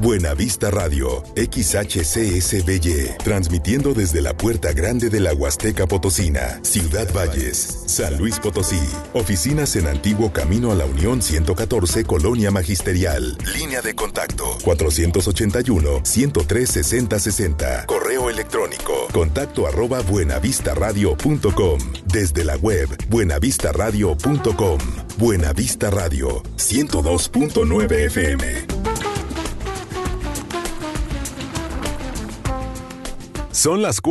Buenavista Radio, XHCSBY, transmitiendo desde la Puerta Grande de la Huasteca Potosina, Ciudad Valles, San Luis Potosí. Oficinas en Antiguo Camino a la Unión 114, Colonia Magisterial. Línea de contacto 481-103-6060. Correo electrónico contacto@buenavistaradio.com. Desde la web buenavistaradio.com. Buenavista Radio 102.9 FM. Son las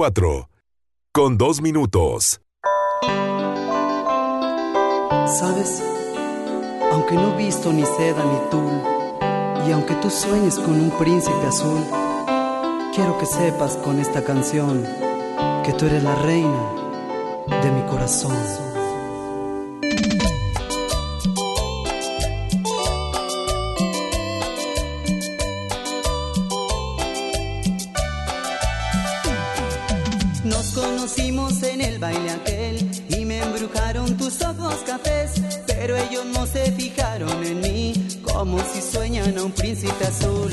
4:02. ¿Sabes? Aunque no he visto ni seda ni tul, y aunque tú sueñes con un príncipe azul, quiero que sepas con esta canción que tú eres la reina de mi corazón. Nos conocimos en el baile aquel y me embrujaron tus ojos cafés, pero ellos no se fijaron en mí como si sueñan a un príncipe azul.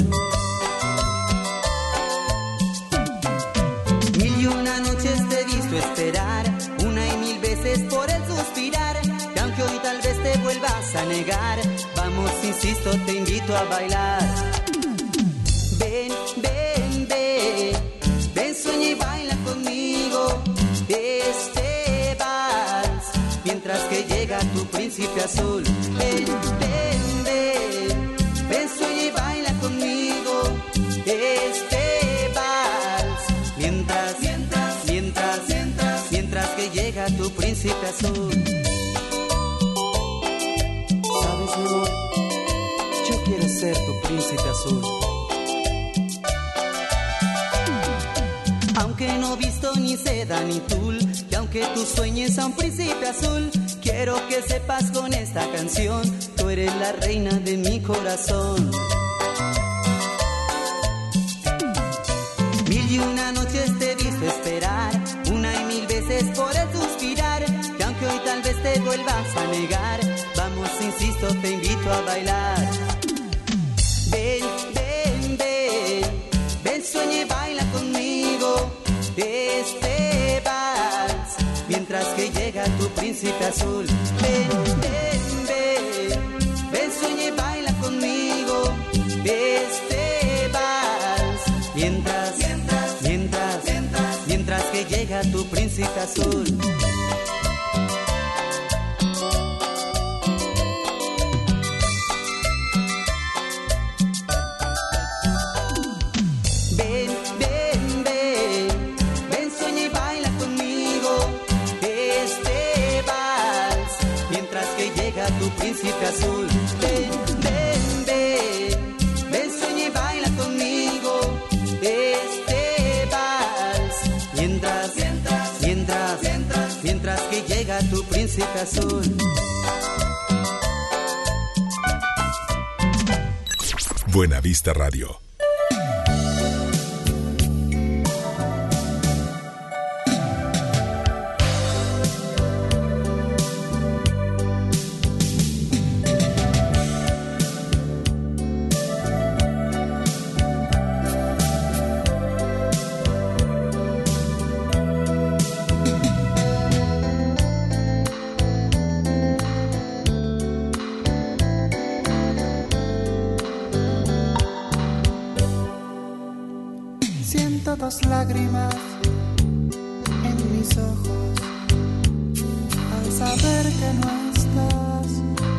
Mil y una noches te he visto esperar, una y mil veces por el suspirar, y aunque hoy tal vez te vuelvas a negar, vamos, insisto, te invito a bailar. Ven, ven, ven, ven, sueña y baila conmigo este vals, mientras que llega tu príncipe azul. Ven, ven, ven, ven, sueña y baila conmigo este vals, mientras que llega tu príncipe azul. ¿Sabes, mi amor? Yo quiero ser tu príncipe azul. Aunque no he visto ni seda ni tul, y aunque tú sueñes a un príncipe azul, quiero que sepas con esta canción, tú eres la reina de mi corazón. Mil y una noches te he visto esperar, una y mil veces por el suspirar, y aunque hoy tal vez te vuelvas a negar, vamos, insisto, te invito a bailar. Ven, ven, ven, ven, sueña y baila conmigo este vals, mientras que llega tu príncipe azul. Ven, ven, ven, ven, sueña y baila conmigo este vals, mientras que llega tu príncipe azul. Tu príncipe azul, ven, ven, ven, ven, sueña y baila conmigo este vals, mientras que llega tu príncipe azul. Buenavista Radio. Dos lágrimas en mis ojos al saber que no estás,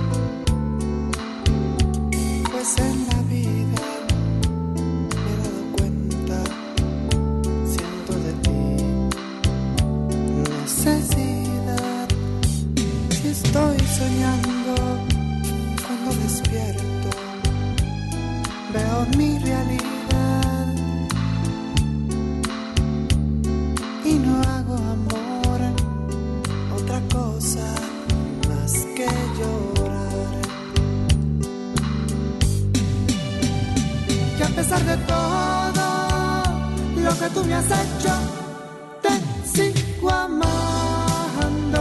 pues en la vida me he dado cuenta, siento de ti necesidad. Si estoy soñando, cuando despierto veo mi realidad. Y no hago amor, otra cosa más que llorar. Y a pesar de todo lo que tú me has hecho, te sigo amando.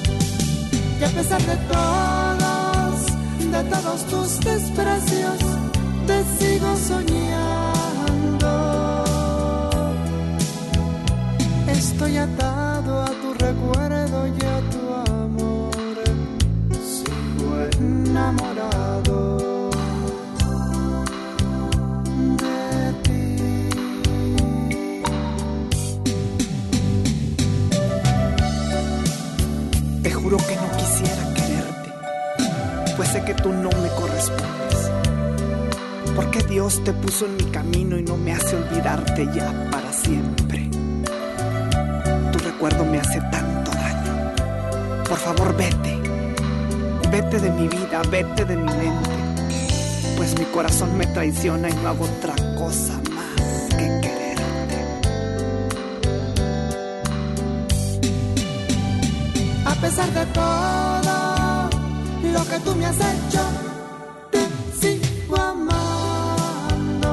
Y a pesar de todos tus desprecios, te sigo soñando. Estoy atado a tu recuerdo y a tu amor. Sigo enamorado de ti. Te juro que no quisiera quererte, pues sé que tú no me correspondes. Porque Dios te puso en mi camino y no me hace olvidarte ya para siempre. Tu recuerdo me hace tanto daño. Por favor, vete. Vete de mi vida, vete de mi mente. Pues mi corazón me traiciona y no hago otra cosa más que quererte. A pesar de todo lo que tú me has hecho, te sigo amando.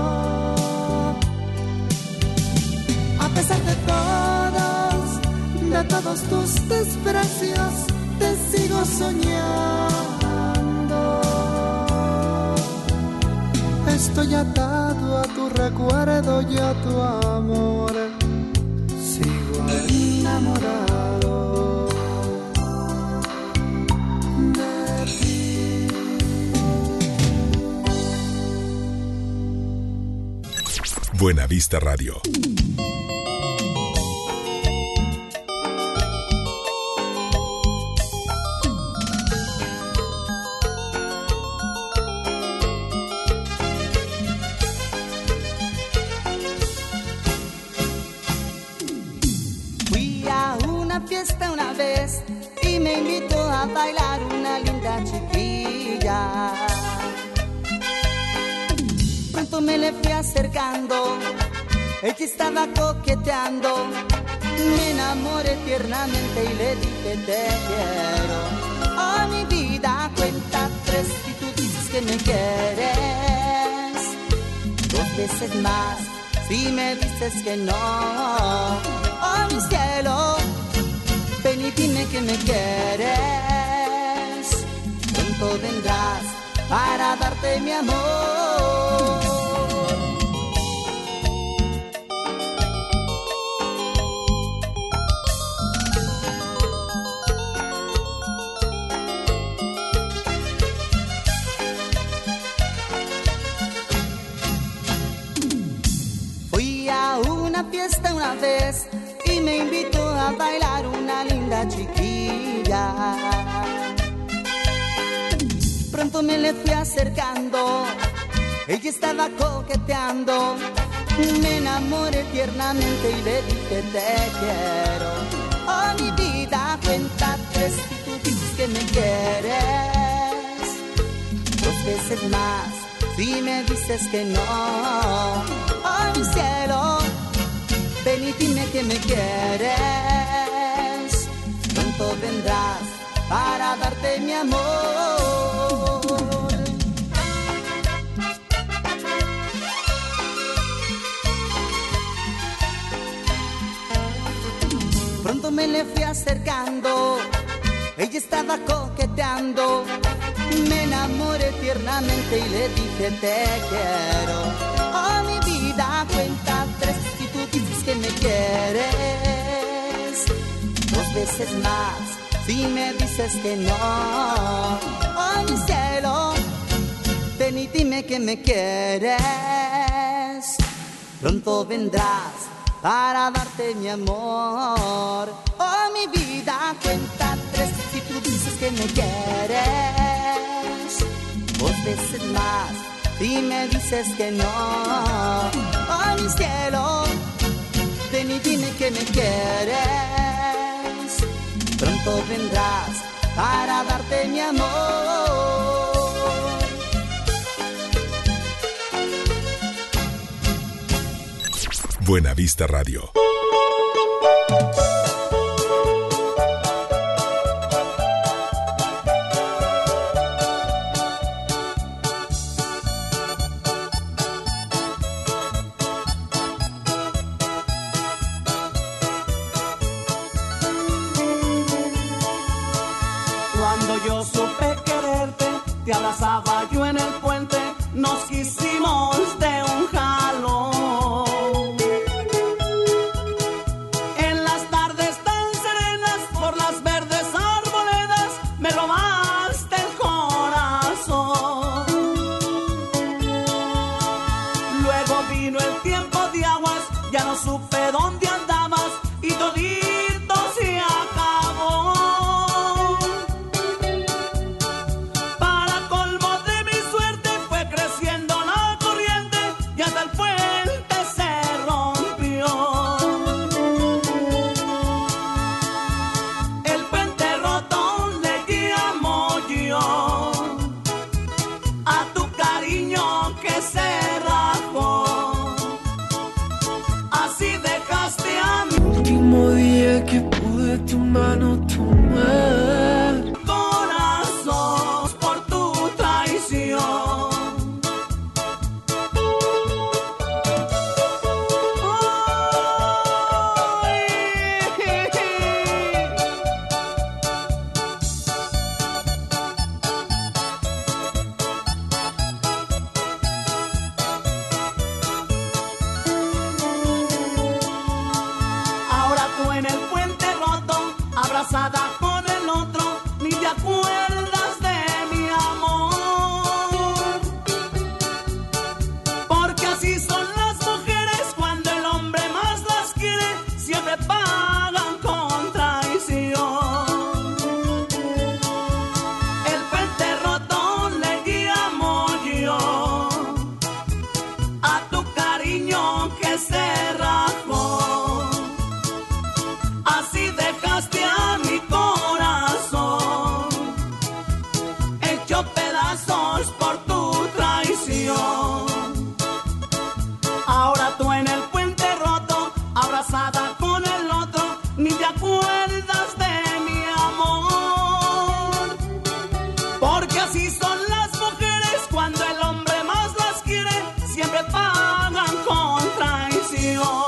A pesar de todos tus desprecios, te sigo soñando. Estoy atado a tu recuerdo y a tu amor. Sigo enamorado de ti. Buena Vista Radio. Una vez y me invitó a bailar una linda chiquilla. Pronto me le fui acercando, ella estaba coqueteando. Me enamoré tiernamente y le dije te quiero. Oh mi vida, cuenta tres y tú dices que me quieres. 2 veces más si me dices que no. Oh mi cielo, ven y dime que me quieres. Pronto vendrás para darte mi amor. Fui a una fiesta una vez y me invitó a bailar una linda chiquilla. Pronto me le fui acercando, ella estaba coqueteando. Me enamoré tiernamente y le dije te quiero. Oh mi vida, cuenta tres y tú dices que me quieres. 2 veces más si me dices que no. Oh mi cielo, ven y dime que me quieres. Pronto vendrás para darte mi amor. Pronto me le fui acercando, ella estaba coqueteando. Me enamoré tiernamente y le dije te quiero. Oh mi vida, cuenta tres y tú dices que me quieres. 2 veces más si me dices que no. Oh mi cielo, ven y dime que me quieres. Pronto vendrás para darte mi amor. Oh mi vida, cuenta tres si tú dices que me quieres. 2 veces más si me dices que no. Oh mi cielo, ven y dime que me quieres. Pronto vendrás para darte mi amor. Buena Vista Radio. Cuando yo supe quererte, te abrazaba yo en el puente, nos quisimos de un jalón. En las tardes tan serenas, por las verdes arboledas, me robaste el corazón. Luego vino el tiempo de aguas, ya no supe dónde andabas y todito se acabó. Para colmo de mi suerte fue creciendo la corriente y hasta el puente se rompió. El puente roto le llamo yo a tu cariño que se rajó. Así dejaste a mi último día que pude tu mano tomar. corazón por tu traición. Ahora tú en el puente roto, abrazada con el otro, ni te acuerdas de mi amor. Porque así son las mujeres cuando el hombre más las quiere, siempre pagan con traición. El puente roto le llamo yo a tu cariño que se rajó. Así dejaste a mi corazón hecho pedazos por tu traición. Ahora tú en el puente roto, abrazada con el otro, ni te acuerdas de mi amor. Porque así son las mujeres cuando el hombre más las quiere, siempre pagan con traición.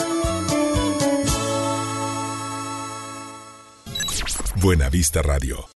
Buena Vista Radio.